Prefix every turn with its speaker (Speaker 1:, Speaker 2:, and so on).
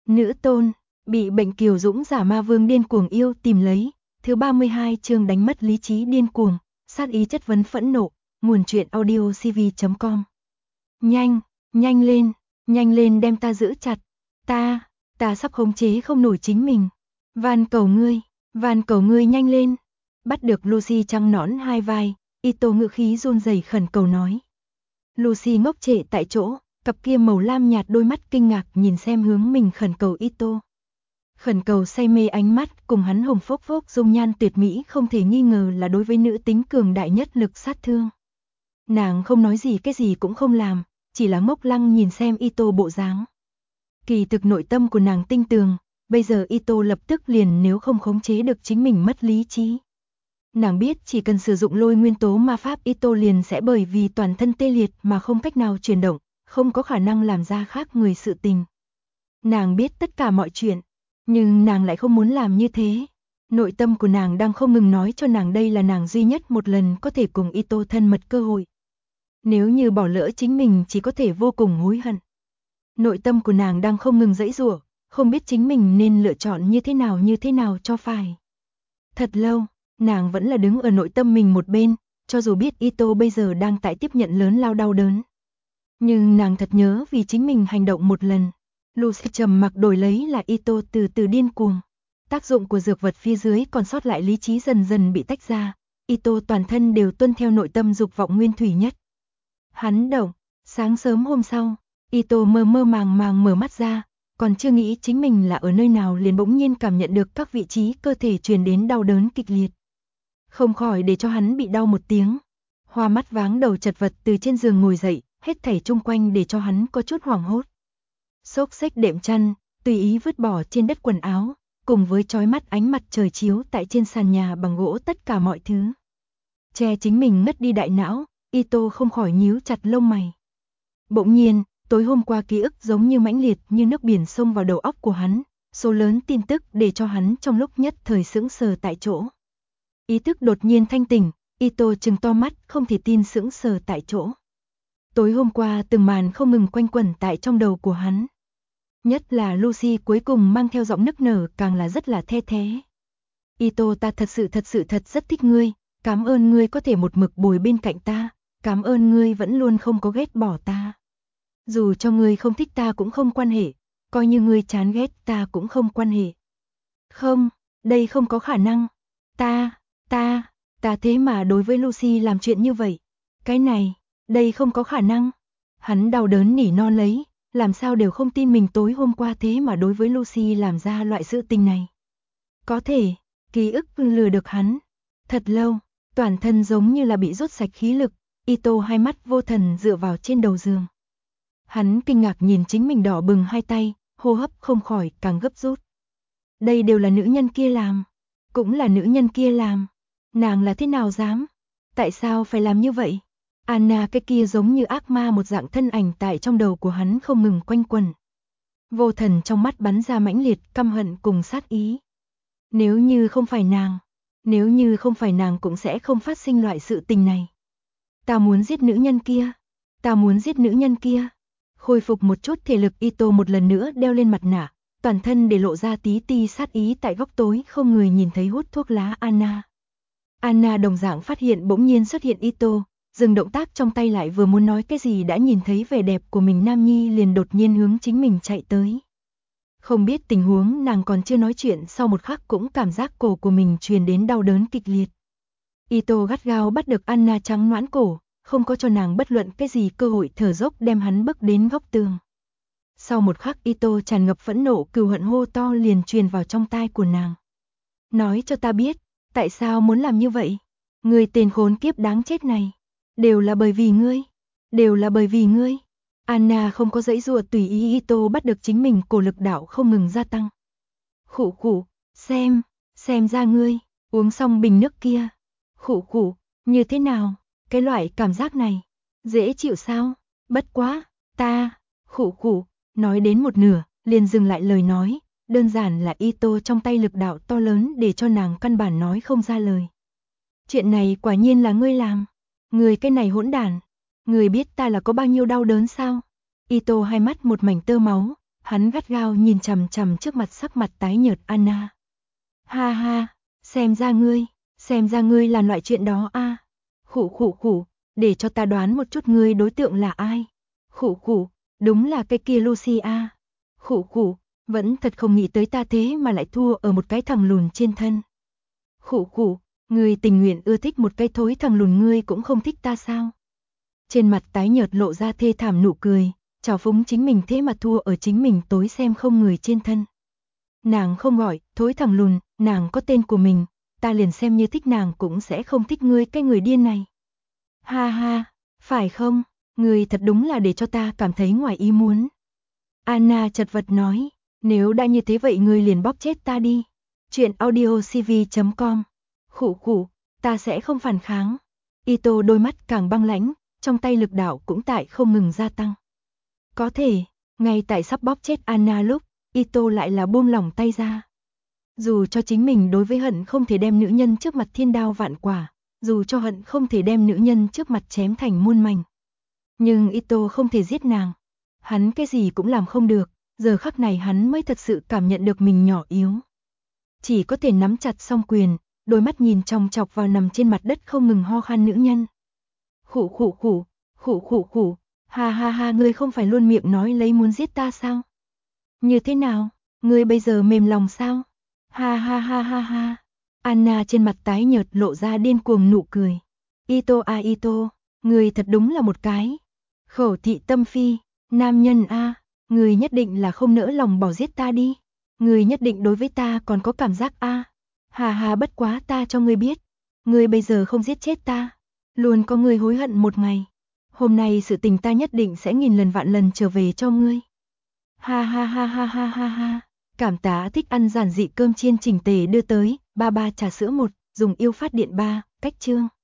Speaker 1: Nữ tôn, bị bệnh kiều dũng giả ma vương điên cuồng yêu tìm lấy, thứ 32 chương đánh mất lý trí điên cuồng, sát ý chất vấn phẫn nộ, nguồn truyện audio cv.com. Nhanh, nhanh lên đem ta giữ chặt, ta sắp khống chế không nổi chính mình. Van cầu ngươi nhanh lên. Bắt được Lucy trắng nõn hai vai, Ito ngữ khí run rẩy khẩn cầu nói. Lucy ngốc trệ tại chỗ, cặp kia màu lam nhạt đôi mắt kinh ngạc nhìn xem hướng mình khẩn cầu Ito. Khẩn cầu say mê ánh mắt cùng hắn hồng phốc phốc dung nhan tuyệt mỹ không thể nghi ngờ là đối với nữ tính cường đại nhất lực sát thương. Nàng không nói gì, cái gì cũng không làm, chỉ là ngốc lăng nhìn xem Ito bộ dáng. Kỳ thực nội tâm của nàng tinh tường, bây giờ Ito lập tức liền nếu không khống chế được chính mình mất lý trí. Nàng biết chỉ cần sử dụng lôi nguyên tố ma pháp Ito liền sẽ bởi vì toàn thân tê liệt mà không cách nào chuyển động, không có khả năng làm ra khác người sự tình. Nàng biết tất cả mọi chuyện, nhưng nàng lại không muốn làm như thế. Nội tâm của nàng đang không ngừng nói cho nàng đây là nàng duy nhất một lần có thể cùng Ito thân mật cơ hội. Nếu như bỏ lỡ chính mình chỉ có thể vô cùng hối hận. Nội tâm của nàng đang không ngừng giãy giụa, không biết chính mình nên lựa chọn như thế nào cho phải. Thật lâu, nàng vẫn là đứng ở nội tâm mình một bên, cho dù biết Ito bây giờ đang tại tiếp nhận lớn lao đau đớn. Nhưng nàng thật nhớ vì chính mình hành động một lần. Lucy trầm mặc đổi lấy là Ito từ từ điên cuồng. Tác dụng của dược vật phía dưới còn sót lại lý trí dần dần bị tách ra. Ito toàn thân đều tuân theo nội tâm dục vọng nguyên thủy nhất. Hắn động, sáng sớm hôm sau, Ito mơ màng mở mắt ra, còn chưa nghĩ chính mình là ở nơi nào liền bỗng nhiên cảm nhận được các vị trí cơ thể truyền đến đau đớn kịch liệt. Không khỏi để cho hắn bị đau một tiếng. Hoa mắt váng đầu chật vật từ trên giường ngồi dậy, hết thảy chung quanh để cho hắn có chút hoảng hốt. Xốc xếch đệm chăn, tùy ý vứt bỏ trên đất quần áo, cùng với chói mắt ánh mặt trời chiếu tại trên sàn nhà bằng gỗ tất cả mọi thứ. Che chính mình ngất đi đại não, Ito không khỏi nhíu chặt lông mày. Bỗng nhiên, tối hôm qua ký ức giống như mãnh liệt như nước biển xông vào đầu óc của hắn, số lớn tin tức để cho hắn trong lúc nhất thời sững sờ tại chỗ. Ý thức đột nhiên thanh tỉnh, Ito trừng to mắt không thể tin sững sờ tại chỗ. Tối hôm qua từng màn không ngừng quanh quẩn tại trong đầu của hắn. Nhất là Lucy cuối cùng mang theo giọng nức nở càng là rất là the thé. Ito, ta thật sự rất thích ngươi, cảm ơn ngươi có thể một mực bồi bên cạnh ta, cảm ơn ngươi vẫn luôn không có ghét bỏ ta. Dù cho ngươi không thích ta cũng không quan hệ, coi như ngươi chán ghét ta cũng không quan hệ. Không, đây không có khả năng. Ta thế mà đối với Lucy làm chuyện như vậy. Cái này, đây không có khả năng. Hắn đau đớn nỉ non lấy, làm sao đều không tin mình tối hôm qua thế mà đối với Lucy làm ra loại sự tình này. Có thể, ký ức lừa được hắn. Thật lâu, toàn thân giống như là bị rút sạch khí lực, Ito hai mắt vô thần dựa vào trên đầu giường. Hắn kinh ngạc nhìn chính mình đỏ bừng hai tay, hô hấp không khỏi càng gấp rút. Đây đều là nữ nhân kia làm, cũng là nữ nhân kia làm. Nàng là thế nào dám? Tại sao phải làm như vậy? Anna cái kia giống như ác ma một dạng thân ảnh tại trong đầu của hắn không ngừng quanh quẩn. Vô thần trong mắt bắn ra mãnh liệt căm hận cùng sát ý. Nếu như không phải nàng cũng sẽ không phát sinh loại sự tình này. Ta muốn giết nữ nhân kia. Khôi phục một chút thể lực, Ito một lần nữa đeo lên mặt nạ, toàn thân để lộ ra tí ti sát ý tại góc tối không người nhìn thấy hút thuốc lá Anna. Anna đồng dạng phát hiện bỗng nhiên xuất hiện Ito, dừng động tác trong tay lại vừa muốn nói cái gì đã nhìn thấy vẻ đẹp của mình nam nhi liền đột nhiên hướng chính mình chạy tới. Không biết tình huống nàng còn chưa nói chuyện sau một khắc cũng cảm giác cổ của mình truyền đến đau đớn kịch liệt. Ito gắt gao bắt được Anna trắng nõn cổ, không có cho nàng bất luận cái gì cơ hội thở dốc đem hắn bước đến góc tường. Sau một khắc Ito tràn ngập phẫn nộ cừu hận hô to liền truyền vào trong tai của nàng. Nói cho ta biết, tại sao muốn làm như vậy? Người tên khốn kiếp đáng chết này. Đều là bởi vì ngươi. Anna không có giãy giụa, tùy ý Ito bắt được chính mình, cổ lực đạo không ngừng gia tăng. Khụ, xem ra ngươi, uống xong bình nước kia. Khụ, như thế nào? Cái loại cảm giác này, dễ chịu sao? Bất quá, khụ, nói đến một nửa, liền dừng lại lời nói, đơn giản là Ito trong tay lực đạo to lớn để cho nàng căn bản nói không ra lời. Chuyện này quả nhiên là ngươi làm. Người cái này hỗn đản, người biết ta là có bao nhiêu đau đớn sao? Ito hai mắt một mảnh tơ máu, Hắn gắt gao nhìn chằm chằm trước mặt sắc mặt tái nhợt Anna. Ha ha, xem ra ngươi là loại chuyện đó a. Khụ, để cho ta đoán một chút ngươi đối tượng là ai. Khụ, đúng là cái kia Lucy a. Khụ, vẫn thật không nghĩ tới ta thế mà lại thua ở một cái thằng lùn trên thân. Khụ, ngươi tình nguyện ưa thích một cái thối thằng lùn ngươi cũng không thích ta sao? Trên mặt tái nhợt lộ ra thê thảm nụ cười, trào phúng chính mình thế mà thua ở chính mình tối xem không người trên thân. Nàng không gọi, thối thằng lùn, nàng có tên của mình, ta liền xem như thích nàng cũng sẽ không thích ngươi cái người điên này. Ha ha, phải không, ngươi thật đúng là để cho ta cảm thấy ngoài ý muốn. Anna chật vật nói, nếu đã như thế vậy ngươi liền bóp chết ta đi. Chuyện audiocv.com. Khụ, ta sẽ không phản kháng. Ito đôi mắt càng băng lãnh, trong tay lực đạo cũng tại không ngừng gia tăng. Có thể, ngay tại sắp bóp chết Anna lúc, Ito lại là buông lỏng tay ra. Dù cho chính mình đối với hận không thể đem nữ nhân trước mặt thiên đao vạn quả, dù cho hận không thể đem nữ nhân trước mặt chém thành muôn mảnh. Nhưng Ito không thể giết nàng. Hắn cái gì cũng làm không được, giờ khắc này hắn mới thật sự cảm nhận được mình nhỏ yếu. Chỉ có thể nắm chặt song quyền, đôi mắt nhìn chòng chọc vào nằm trên mặt đất không ngừng ho khan nữ nhân. Khụ, ha, ngươi không phải luôn miệng nói lấy muốn giết ta sao? Như thế nào, ngươi bây giờ mềm lòng sao? Ha. Anna trên mặt tái nhợt lộ ra điên cuồng nụ cười. Ito, ngươi thật đúng là một cái khẩu thị tâm phi, nam nhân a, ngươi nhất định là không nỡ lòng bỏ giết ta đi. Ngươi nhất định đối với ta còn có cảm giác a. Ha, bất quá ta cho ngươi biết, ngươi bây giờ không giết chết ta, luôn có ngươi hối hận một ngày. Hôm nay sự tình ta nhất định sẽ nghìn lần vạn lần trở về cho ngươi. Ha. Cảm tá thích ăn giản dị cơm chiên chỉnh tề đưa tới, 33 trà sữa 1, dùng yêu phát điện 3, cách chương.